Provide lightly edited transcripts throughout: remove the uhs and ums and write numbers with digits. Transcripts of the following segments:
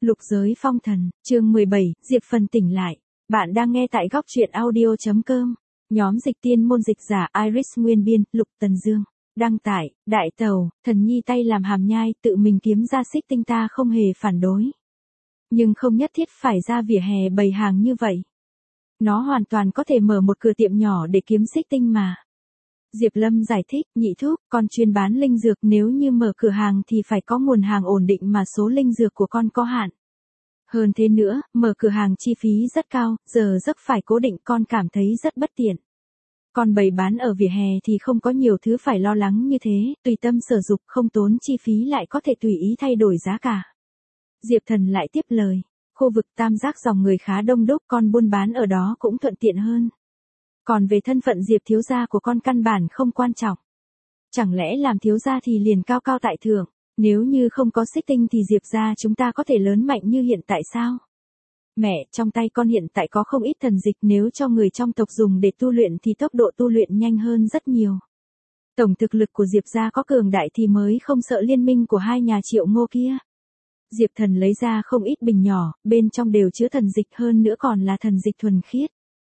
Lục giới phong thần, chương 17, Diệp Phần tỉnh lại. Bạn đang nghe tại góc truyện audio.com. Nhóm dịch tiên môn dịch giả Iris Nguyên Biên, Lục Tần Dương. Đăng tải, Đại Tàu, Thần Nhi tay làm hàm nhai tự mình kiếm ra xích tinh ta không hề phản đối. Nhưng không nhất thiết phải ra vỉa hè bày hàng như vậy. Nó hoàn toàn có thể mở một cửa tiệm nhỏ để kiếm xích tinh mà. Diệp Lâm giải thích, nhị thúc, con chuyên bán linh dược, nếu như mở cửa hàng thì phải có nguồn hàng ổn định mà số linh dược của con có hạn. Hơn thế nữa, mở cửa hàng chi phí rất cao, giờ giấc phải cố định, con cảm thấy rất bất tiện. Con bày bán ở vỉa hè thì không có nhiều thứ phải lo lắng như thế, tùy tâm sở dục, không tốn chi phí, lại có thể tùy ý thay đổi giá cả. Diệp Thần lại tiếp lời, khu vực tam giác dòng người khá đông đúc, con buôn bán ở đó cũng thuận tiện hơn. Còn về thân phận Diệp thiếu gia của con căn bản không quan trọng. Chẳng lẽ làm thiếu gia thì liền cao cao tại thượng, nếu như không có xích tinh thì Diệp gia chúng ta có thể lớn mạnh như hiện tại sao? Mẹ, trong tay con hiện tại có không ít thần dịch, nếu cho người trong tộc dùng để tu luyện thì tốc độ tu luyện nhanh hơn rất nhiều. Tổng thực lực của Diệp gia có cường đại thì mới không sợ liên minh của hai nhà Triệu Ngô kia. Diệp Thần lấy ra không ít bình nhỏ, bên trong đều chứa thần dịch, hơn nữa còn là thần dịch thuần khiết.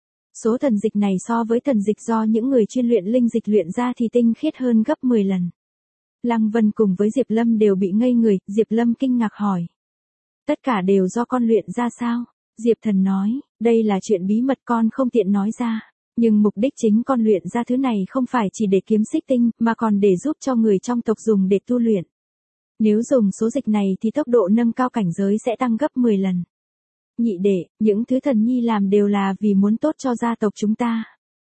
Số thần dịch này so với thần dịch do những người chuyên luyện linh dịch luyện ra thì tinh khiết hơn gấp 10 lần. Lăng Vân cùng với Diệp Lâm đều bị ngây người, Diệp Lâm kinh ngạc hỏi. Tất cả đều do con luyện ra sao? Diệp Thần nói, đây là chuyện bí mật con không tiện nói ra. Nhưng mục đích chính con luyện ra thứ này không phải chỉ để kiếm xích tinh, mà còn để giúp cho người trong tộc dùng để tu luyện. Nếu dùng số dịch này thì tốc độ nâng cao cảnh giới sẽ tăng gấp 10 lần. Nhị đệ, những thứ Thần Nhi làm đều là vì muốn tốt cho gia tộc chúng ta.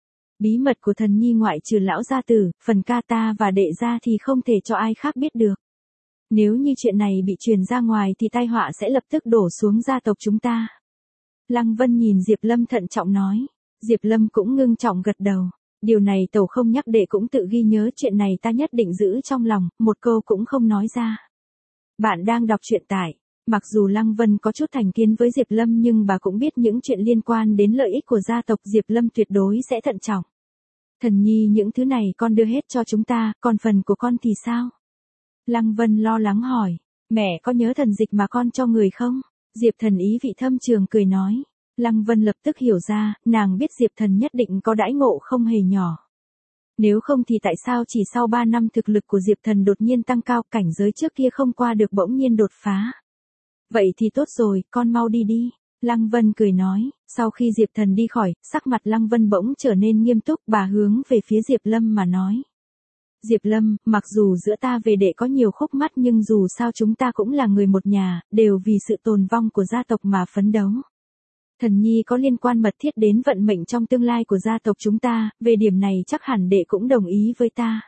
Bí mật của Thần Nhi ngoại trừ lão gia tử, phần ca ta và đệ gia thì không thể cho ai khác biết được. Nếu như chuyện này bị truyền ra ngoài thì tai họa sẽ lập tức đổ xuống gia tộc chúng ta. Lăng Vân nhìn Diệp Lâm thận trọng nói. Diệp Lâm cũng ngưng trọng gật đầu. Điều này tẩu không nhắc, đệ cũng tự ghi nhớ, chuyện này ta nhất định giữ trong lòng, một câu cũng không nói ra. Bạn đang đọc truyện tại. Mặc dù Lăng Vân có chút thành kiến với Diệp Lâm nhưng bà cũng biết những chuyện liên quan đến lợi ích của gia tộc, Diệp Lâm tuyệt đối sẽ thận trọng. Thần Nhi, những thứ này con đưa hết cho chúng ta, còn phần của con thì sao? Lăng Vân lo lắng hỏi, mẹ có nhớ thần dịch mà con cho người không? Diệp Thần ý vị thâm trường cười nói. Lăng Vân lập tức hiểu ra, nàng biết Diệp Thần nhất định có đãi ngộ không hề nhỏ. Nếu không thì tại sao chỉ sau 3 năm thực lực của Diệp Thần đột nhiên tăng cao, cảnh giới trước kia không qua được bỗng nhiên đột phá? Vậy thì tốt rồi, con mau đi đi. Lăng Vân cười nói, sau khi Diệp Thần đi khỏi, sắc mặt Lăng Vân bỗng trở nên nghiêm túc, bà hướng về phía Diệp Lâm mà nói. Diệp Lâm, mặc dù giữa ta về đệ có nhiều khúc mắc nhưng dù sao chúng ta cũng là người một nhà, đều vì sự tồn vong của gia tộc mà phấn đấu. Thần Nhi có liên quan mật thiết đến vận mệnh trong tương lai của gia tộc chúng ta, về điểm này chắc hẳn đệ cũng đồng ý với ta.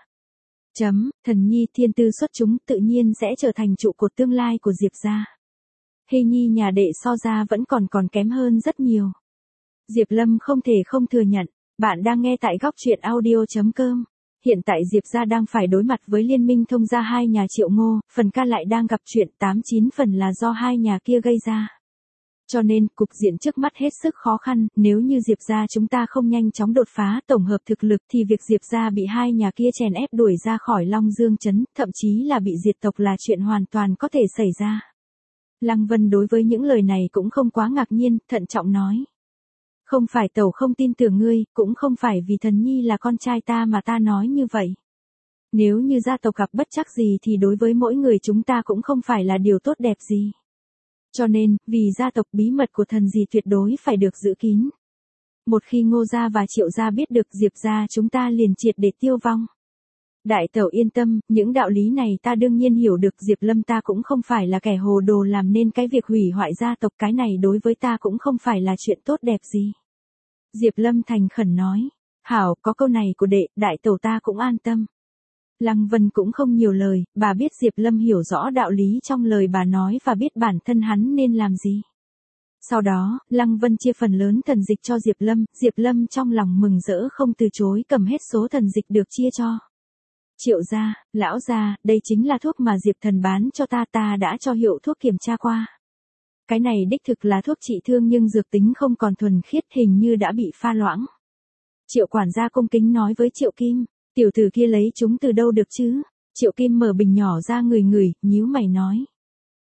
Thần Nhi thiên tư xuất chúng tự nhiên sẽ trở thành trụ cột tương lai của Diệp gia. Hy Nhi nhà đệ so ra vẫn còn kém hơn rất nhiều. Diệp Lâm không thể không thừa nhận. Bạn đang nghe tại góc truyện audio.com. Hiện tại Diệp gia đang phải đối mặt với liên minh thông gia hai nhà Triệu Ngô, phần ca lại đang gặp chuyện 89 phần là do hai nhà kia gây ra. Cho nên, cục diện trước mắt hết sức khó khăn, nếu như Diệp gia chúng ta không nhanh chóng đột phá tổng hợp thực lực thì việc Diệp gia bị hai nhà kia chèn ép đuổi ra khỏi Long Dương Trấn, thậm chí là bị diệt tộc là chuyện hoàn toàn có thể xảy ra. Lăng Vân đối với những lời này cũng không quá ngạc nhiên, thận trọng nói. Không phải tẩu không tin tưởng ngươi, cũng không phải vì Thần Nhi là con trai ta mà ta nói như vậy. Nếu như gia tộc gặp bất trắc gì thì đối với mỗi người chúng ta cũng không phải là điều tốt đẹp gì. Cho nên, vì gia tộc bí mật của thần gì tuyệt đối phải được giữ kín. Một khi Ngô gia và Triệu gia biết được Diệp gia chúng ta liền triệt để tiêu vong. Đại tẩu yên tâm, những đạo lý này ta đương nhiên hiểu được, Diệp Lâm ta cũng không phải là kẻ hồ đồ làm nên cái việc hủy hoại gia tộc, cái này đối với ta cũng không phải là chuyện tốt đẹp gì. Diệp Lâm thành khẩn nói, hảo, có câu này của đệ, đại tẩu ta cũng an tâm. Lăng Vân cũng không nhiều lời, bà biết Diệp Lâm hiểu rõ đạo lý trong lời bà nói và biết bản thân hắn nên làm gì. Sau đó, Lăng Vân chia phần lớn thần dịch cho Diệp Lâm trong lòng mừng rỡ không từ chối, cầm hết số thần dịch được chia cho. Triệu gia, lão gia, đây chính là thuốc mà Diệp Thần bán cho ta đã cho hiệu thuốc kiểm tra qua. Cái này đích thực là thuốc trị thương nhưng dược tính không còn thuần khiết, hình như đã bị pha loãng. Triệu quản gia cung kính nói với Triệu Kim, tiểu tử kia lấy chúng từ đâu được chứ? Triệu Kim mở bình nhỏ ra ngửi, nhíu mày nói.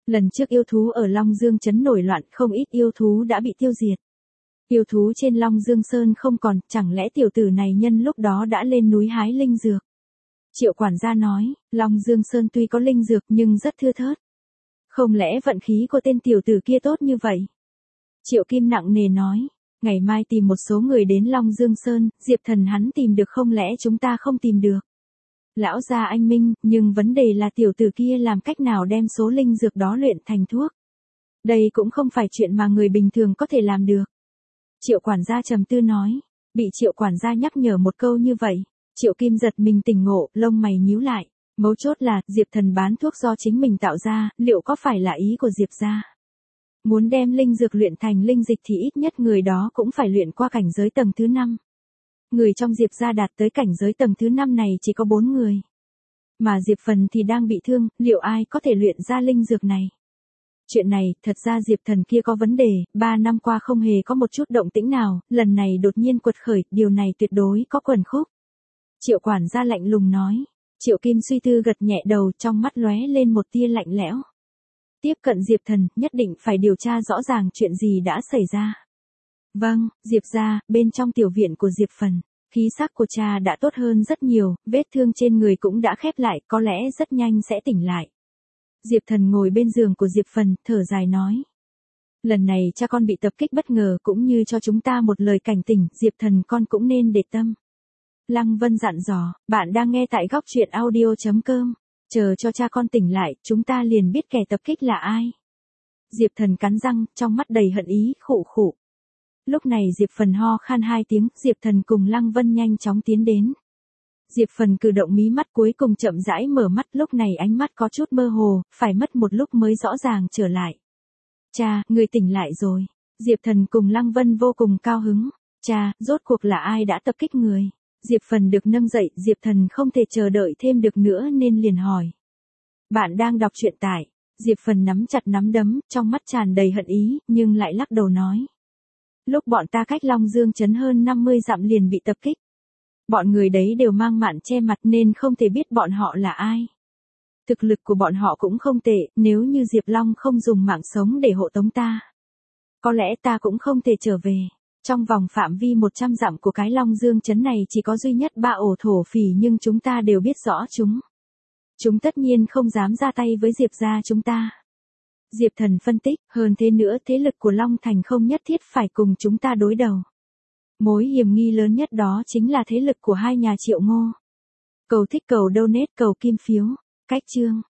Lần trước yêu thú ở Long Dương trấn nổi loạn, không ít yêu thú đã bị tiêu diệt. Yêu thú trên Long Dương Sơn không còn, chẳng lẽ tiểu tử này nhân lúc đó đã lên núi hái linh dược? Triệu quản gia nói, Long Dương Sơn tuy có linh dược nhưng rất thưa thớt. Không lẽ vận khí của tên tiểu tử kia tốt như vậy? Triệu Kim nặng nề nói, ngày mai tìm một số người đến Long Dương Sơn, Diệp Thần hắn tìm được không lẽ chúng ta không tìm được? Lão gia anh minh, nhưng vấn đề là tiểu tử kia làm cách nào đem số linh dược đó luyện thành thuốc? Đây cũng không phải chuyện mà người bình thường có thể làm được. Triệu quản gia trầm tư nói, bị Triệu quản gia nhắc nhở một câu như vậy, Triệu Kim giật mình tỉnh ngộ, lông mày nhíu lại. Mấu chốt là, Diệp Thần bán thuốc do chính mình tạo ra, liệu có phải là ý của Diệp gia? Muốn đem linh dược luyện thành linh dịch thì ít nhất người đó cũng phải luyện qua cảnh giới tầng thứ 5. Người trong Diệp gia đạt tới cảnh giới tầng thứ 5 này chỉ có 4 người. Mà Diệp Phần thì đang bị thương, liệu ai có thể luyện ra linh dược này? Chuyện này, thật ra Diệp Thần kia có vấn đề, 3 năm qua không hề có một chút động tĩnh nào, lần này đột nhiên quật khởi, điều này tuyệt đối có quẩn khúc. Triệu quản gia lạnh lùng nói. Triệu Kim suy tư gật nhẹ đầu, trong mắt lóe lên một tia lạnh lẽo. Tiếp cận Diệp Thần, nhất định phải điều tra rõ ràng chuyện gì đã xảy ra. Vâng, Diệp gia, bên trong tiểu viện của Diệp Phần, khí sắc của cha đã tốt hơn rất nhiều, vết thương trên người cũng đã khép lại, có lẽ rất nhanh sẽ tỉnh lại. Diệp Thần ngồi bên giường của Diệp Phần, thở dài nói. Lần này cha con bị tập kích bất ngờ cũng như cho chúng ta một lời cảnh tỉnh, Diệp Thần con cũng nên để tâm. Lăng Vân dặn dò, bạn đang nghe tại góc truyện audio.com. Chờ cho cha con tỉnh lại, chúng ta liền biết kẻ tập kích là ai. Diệp Thần cắn răng, trong mắt đầy hận ý, khụ khụ. Lúc này Diệp Phần ho khan 2 tiếng, Diệp Thần cùng Lăng Vân nhanh chóng tiến đến. Diệp Phần cử động mí mắt cuối cùng chậm rãi mở mắt, lúc này ánh mắt có chút mơ hồ, phải mất một lúc mới rõ ràng trở lại. Cha, người tỉnh lại rồi. Diệp Thần cùng Lăng Vân vô cùng cao hứng. Cha, rốt cuộc là ai đã tập kích người? Diệp Phần được nâng dậy, Diệp Thần không thể chờ đợi thêm được nữa nên liền hỏi. Bạn đang đọc truyện tại. Diệp Phần nắm chặt nắm đấm, trong mắt tràn đầy hận ý, nhưng lại lắc đầu nói. Lúc bọn ta cách Long Dương trấn hơn 50 dặm liền bị tập kích. Bọn người đấy đều mang mạn che mặt nên không thể biết bọn họ là ai. Thực lực của bọn họ cũng không tệ, nếu như Diệp Long không dùng mạng sống để hộ tống ta. Có lẽ ta cũng không thể trở về. Trong vòng phạm vi 100 dặm của cái Long Dương trấn này chỉ có duy nhất 3 ổ thổ phỉ nhưng chúng ta đều biết rõ chúng. Chúng tất nhiên không dám ra tay với Diệp gia chúng ta. Diệp Thần phân tích, hơn thế nữa thế lực của Long Thành không nhất thiết phải cùng chúng ta đối đầu. Mối hiểm nghi lớn nhất đó chính là thế lực của hai nhà Triệu Ngô. Cầu thích cầu donate cầu kim phiếu. Cách chương.